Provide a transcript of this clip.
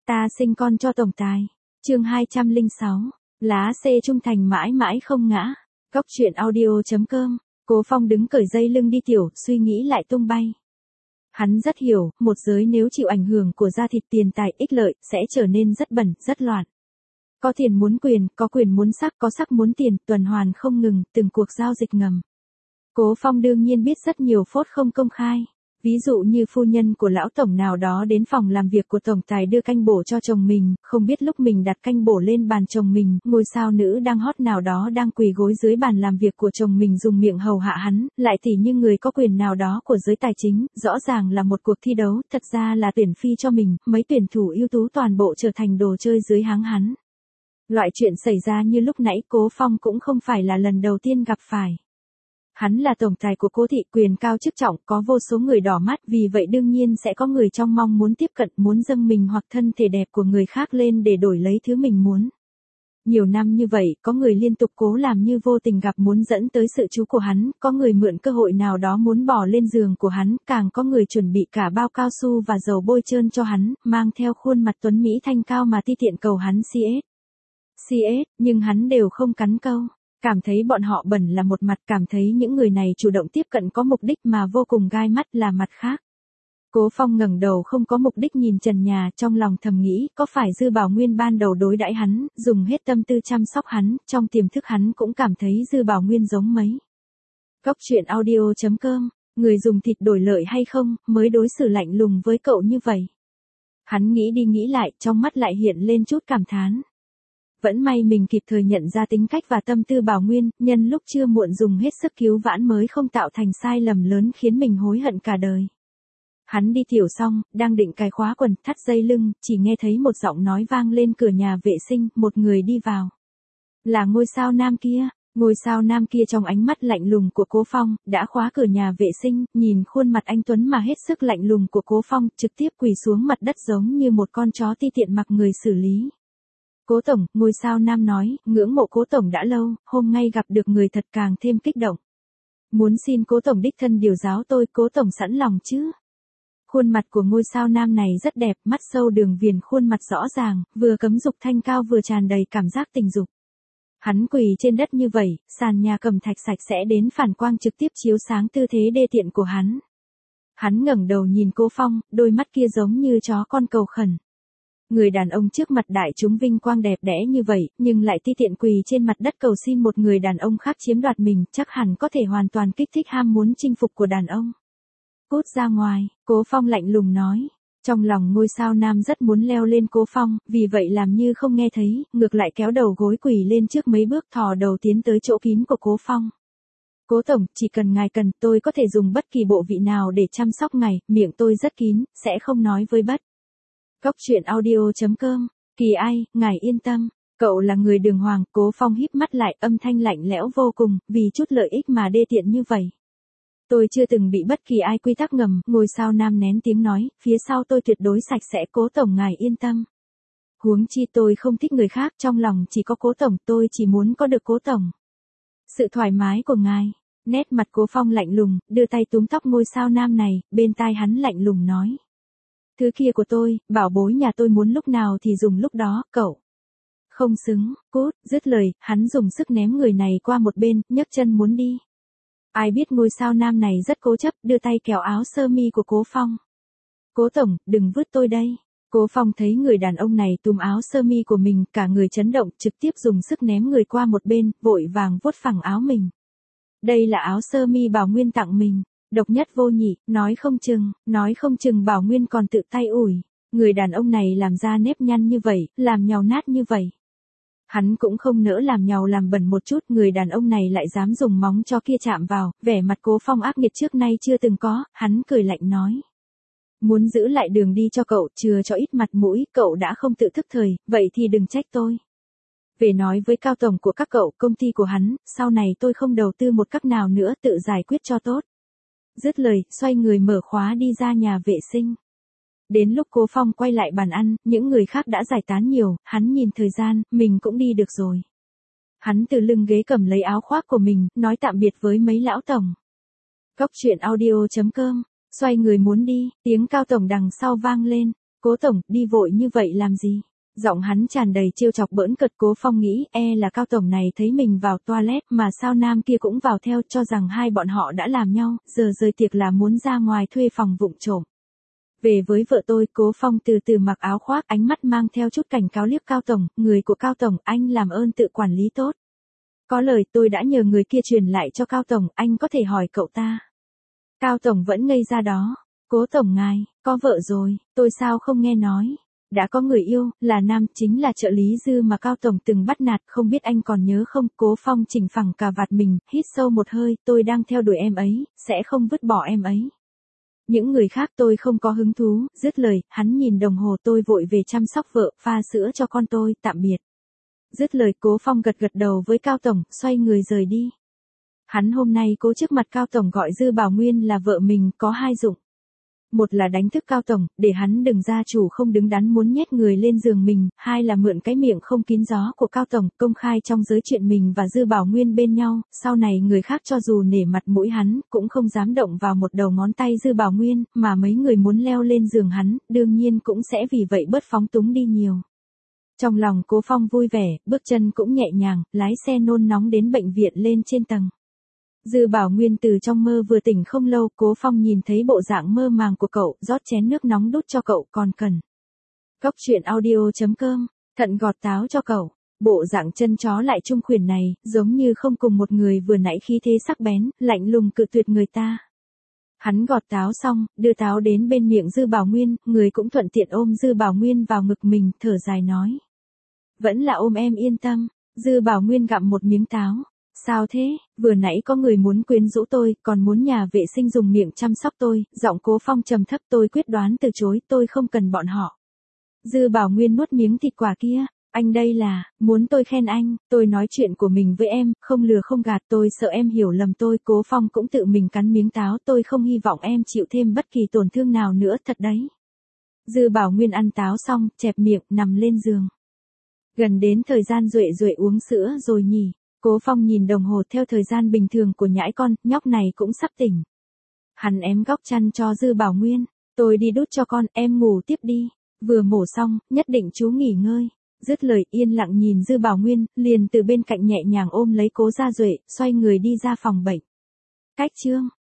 Ta sinh con cho tổng tài. Chương 206. Lá C trung thành mãi mãi không ngã. Góc truyện audio.com. Cố Phong đứng cởi dây lưng đi tiểu, suy nghĩ lại tung bay. Hắn rất hiểu, một giới nếu chịu ảnh hưởng của da thịt tiền tài ích lợi, sẽ trở nên rất bẩn, rất loạn. Có tiền muốn quyền, có quyền muốn sắc, có sắc muốn tiền, tuần hoàn không ngừng, từng cuộc giao dịch ngầm. Cố Phong đương nhiên biết rất nhiều phốt không công khai. Ví dụ như phu nhân của lão tổng nào đó đến phòng làm việc của tổng tài đưa canh bổ cho chồng mình, không biết lúc mình đặt canh bổ lên bàn chồng mình, ngôi sao nữ đang hot nào đó đang quỳ gối dưới bàn làm việc của chồng mình dùng miệng hầu hạ hắn, lại tỉ như người có quyền nào đó của giới tài chính, rõ ràng là một cuộc thi đấu, thật ra là tuyển phi cho mình, mấy tuyển thủ ưu tú toàn bộ trở thành đồ chơi dưới háng hắn. Loại chuyện xảy ra như lúc nãy Cố Phong cũng không phải là lần đầu tiên gặp phải. Hắn là tổng tài của Cố thị, quyền cao chức trọng, có vô số người đỏ mắt, vì vậy đương nhiên sẽ có người trong mong muốn tiếp cận, muốn dâng mình hoặc thân thể đẹp của người khác lên để đổi lấy thứ mình muốn. Nhiều năm như vậy, có người liên tục cố làm như vô tình gặp muốn dẫn tới sự chú của hắn, có người mượn cơ hội nào đó muốn bỏ lên giường của hắn, càng có người chuẩn bị cả bao cao su và dầu bôi trơn cho hắn, mang theo khuôn mặt tuấn Mỹ thanh cao mà ti tiện cầu hắn CS, nhưng hắn đều không cắn câu. Cảm thấy bọn họ bẩn là một mặt, cảm thấy những người này chủ động tiếp cận có mục đích mà vô cùng gai mắt là mặt khác. Cố Phong ngẩng đầu không có mục đích nhìn trần nhà, trong lòng thầm nghĩ, có phải Dư Bảo Nguyên ban đầu đối đãi hắn, dùng hết tâm tư chăm sóc hắn, trong tiềm thức hắn cũng cảm thấy Dư Bảo Nguyên giống mấy. Góc truyện audio.com, người dùng thịt đổi lợi hay không, mới đối xử lạnh lùng với cậu như vậy. Hắn nghĩ đi nghĩ lại, trong mắt lại hiện lên chút cảm thán. Vẫn may mình kịp thời nhận ra tính cách và tâm tư Bảo Nguyên, nhân lúc chưa muộn dùng hết sức cứu vãn mới không tạo thành sai lầm lớn khiến mình hối hận cả đời. Hắn đi tiểu xong, đang định cài khóa quần, thắt dây lưng, chỉ nghe thấy một giọng nói vang lên cửa nhà vệ sinh, một người đi vào. Là ngôi sao nam kia. Ngôi sao nam kia trong ánh mắt lạnh lùng của Cố Phong, đã khóa cửa nhà vệ sinh, nhìn khuôn mặt anh tuấn mà hết sức lạnh lùng của Cố Phong, trực tiếp quỳ xuống mặt đất giống như một con chó ti tiện mặc người xử lý. Cố tổng, ngôi sao nam nói, ngưỡng mộ Cố tổng đã lâu, hôm nay gặp được người thật càng thêm kích động. Muốn xin Cố tổng đích thân điều giáo tôi, Cố tổng sẵn lòng chứ? Khuôn mặt của ngôi sao nam này rất đẹp, mắt sâu đường viền, khuôn mặt rõ ràng, vừa cấm dục thanh cao vừa tràn đầy cảm giác tình dục. Hắn quỳ trên đất như vậy, sàn nhà cẩm thạch sạch sẽ đến phản quang trực tiếp chiếu sáng tư thế đê tiện của hắn. Hắn ngẩng đầu nhìn Cố Phong, đôi mắt kia giống như chó con cầu khẩn. Người đàn ông trước mặt đại chúng vinh quang đẹp đẽ như vậy, nhưng lại ti tiện quỳ trên mặt đất cầu xin một người đàn ông khác chiếm đoạt mình, chắc hẳn có thể hoàn toàn kích thích ham muốn chinh phục của đàn ông. Cút ra ngoài, Cố Phong lạnh lùng nói. Trong lòng ngôi sao nam rất muốn leo lên Cố Phong, vì vậy làm như không nghe thấy, ngược lại kéo đầu gối quỳ lên trước mấy bước thò đầu tiến tới chỗ kín của Cố Phong. Cố tổng, chỉ cần ngài cần, tôi có thể dùng bất kỳ bộ vị nào để chăm sóc ngài, miệng tôi rất kín, sẽ không nói với bất. Góc truyện audio.com, Kỳ ai, ngài yên tâm, cậu là người đường hoàng. Cố Phong híp mắt lại, âm thanh lạnh lẽo vô cùng, vì chút lợi ích mà đê tiện như vậy. Tôi chưa từng bị bất kỳ ai quy tắc ngầm, ngôi sao nam nén tiếng nói, phía sau tôi tuyệt đối sạch sẽ, Cố tổng ngài yên tâm. Huống chi tôi không thích người khác, trong lòng chỉ có Cố tổng, tôi chỉ muốn có được Cố tổng. Sự thoải mái của ngài. Nét mặt Cố Phong lạnh lùng, đưa tay túm tóc ngôi sao nam này, bên tai hắn lạnh lùng nói. Thứ kia của tôi, bảo bối nhà tôi muốn lúc nào thì dùng lúc đó, cậu. Không xứng, cút, dứt lời, hắn dùng sức ném người này qua một bên, nhấc chân muốn đi. Ai biết ngôi sao nam này rất cố chấp, đưa tay kéo áo sơ mi của Cố Phong. Cố tổng, đừng vứt tôi đây. Cố Phong thấy người đàn ông này túm áo sơ mi của mình, cả người chấn động, trực tiếp dùng sức ném người qua một bên, vội vàng vuốt phẳng áo mình. Đây là áo sơ mi Bảo Nguyên tặng mình. Độc nhất vô nhị, nói không chừng Bảo Nguyên còn tự tay ủi. Người đàn ông này làm ra nếp nhăn như vậy, làm nhàu nát như vậy. Hắn cũng không nỡ làm nhàu làm bẩn một chút, người đàn ông này lại dám dùng móng cho kia chạm vào, vẻ mặt Cố Phong ác nghiệt trước nay chưa từng có, hắn cười lạnh nói. Muốn giữ lại đường đi cho cậu, chừa cho ít mặt mũi, cậu đã không tự thức thời, vậy thì đừng trách tôi. Về nói với cao tổng của các cậu, công ty của hắn, sau này tôi không đầu tư một cách nào nữa, tự giải quyết cho tốt. Dứt lời, xoay người mở khóa đi ra nhà vệ sinh. Đến lúc Cố Phong quay lại bàn ăn, những người khác đã giải tán nhiều, hắn nhìn thời gian, mình cũng đi được rồi. Hắn từ lưng ghế cầm lấy áo khoác của mình, nói tạm biệt với mấy lão tổng. Góc truyện audio.com, xoay người muốn đi, tiếng cao tổng đằng sau vang lên. Cố tổng, đi vội như vậy làm gì? Giọng hắn tràn đầy trêu chọc bỡn cợt. Cố Phong nghĩ là Cao tổng này thấy mình vào toilet mà sao nam kia cũng vào theo, cho rằng hai bọn họ đã làm nhau, giờ rời tiệc là muốn ra ngoài thuê phòng vụng trộm. Về với vợ tôi, Cố Phong từ từ mặc áo khoác, ánh mắt mang theo chút cảnh cáo liếc Cao tổng, người của Cao tổng, anh làm ơn tự quản lý tốt. Có lời tôi đã nhờ người kia truyền lại cho Cao tổng, anh có thể hỏi cậu ta. Cao tổng vẫn ngây ra đó. Cố tổng ngài, có vợ rồi, tôi sao không nghe nói. Đã có người yêu, là nam, chính là trợ lý Dư mà Cao tổng từng bắt nạt, không biết anh còn nhớ không? Cố Phong chỉnh phẳng cà vạt mình, hít sâu một hơi, tôi đang theo đuổi em ấy, sẽ không vứt bỏ em ấy. Những người khác tôi không có hứng thú. Dứt lời, hắn nhìn đồng hồ, tôi vội về chăm sóc vợ, pha sữa cho con tôi, tạm biệt. Dứt lời, Cố Phong gật gật đầu với Cao tổng, xoay người rời đi. Hắn hôm nay cố trước mặt Cao tổng gọi Dư Bảo Nguyên là vợ mình có hai dụng. Một là đánh thức Cao tổng, để hắn đừng gia chủ không đứng đắn muốn nhét người lên giường mình, hai là mượn cái miệng không kín gió của Cao tổng, công khai trong giới chuyện mình và Dư Bảo Nguyên bên nhau, sau này người khác cho dù nể mặt mũi hắn, cũng không dám động vào một đầu ngón tay Dư Bảo Nguyên, mà mấy người muốn leo lên giường hắn, đương nhiên cũng sẽ vì vậy bớt phóng túng đi nhiều. Trong lòng Cố Phong vui vẻ, bước chân cũng nhẹ nhàng, lái xe nôn nóng đến bệnh viện lên trên tầng. Dư Bảo Nguyên từ trong mơ vừa tỉnh không lâu, Cố Phong nhìn thấy bộ dạng mơ màng của cậu, rót chén nước nóng đút cho cậu, còn cần. Góc truyện audio.com, thận gọt táo cho cậu. Bộ dạng chân chó lại trung khuyển này, giống như không cùng một người vừa nãy khí thế sắc bén, lạnh lùng cự tuyệt người ta. Hắn gọt táo xong, đưa táo đến bên miệng Dư Bảo Nguyên, người cũng thuận tiện ôm Dư Bảo Nguyên vào ngực mình, thở dài nói. Vẫn là ôm em yên tâm. Dư Bảo Nguyên gặm một miếng táo. Sao thế, vừa nãy có người muốn quyến rũ tôi, còn muốn nhà vệ sinh dùng miệng chăm sóc tôi, giọng Cố Phong trầm thấp, tôi quyết đoán từ chối, tôi không cần bọn họ. Dư Bảo Nguyên nuốt miếng thịt quả kia, anh đây là, muốn tôi khen anh, tôi nói chuyện của mình với em, không lừa không gạt, tôi sợ em hiểu lầm tôi. Cố Phong cũng tự mình cắn miếng táo, tôi không hy vọng em chịu thêm bất kỳ tổn thương nào nữa, thật đấy. Dư Bảo Nguyên ăn táo xong, chẹp miệng, nằm lên giường. Gần đến thời gian Duệ Duệ uống sữa rồi nhỉ. Cố Phong nhìn đồng hồ, theo thời gian bình thường của nhãi con, nhóc này cũng sắp tỉnh. Hắn ém góc chăn cho Dư Bảo Nguyên, tôi đi đút cho con, em ngủ tiếp đi, vừa mổ xong, nhất định chú nghỉ ngơi. Dứt lời, yên lặng nhìn Dư Bảo Nguyên, liền từ bên cạnh nhẹ nhàng ôm lấy Cố Gia Duệ, xoay người đi ra phòng bệnh. Cách chương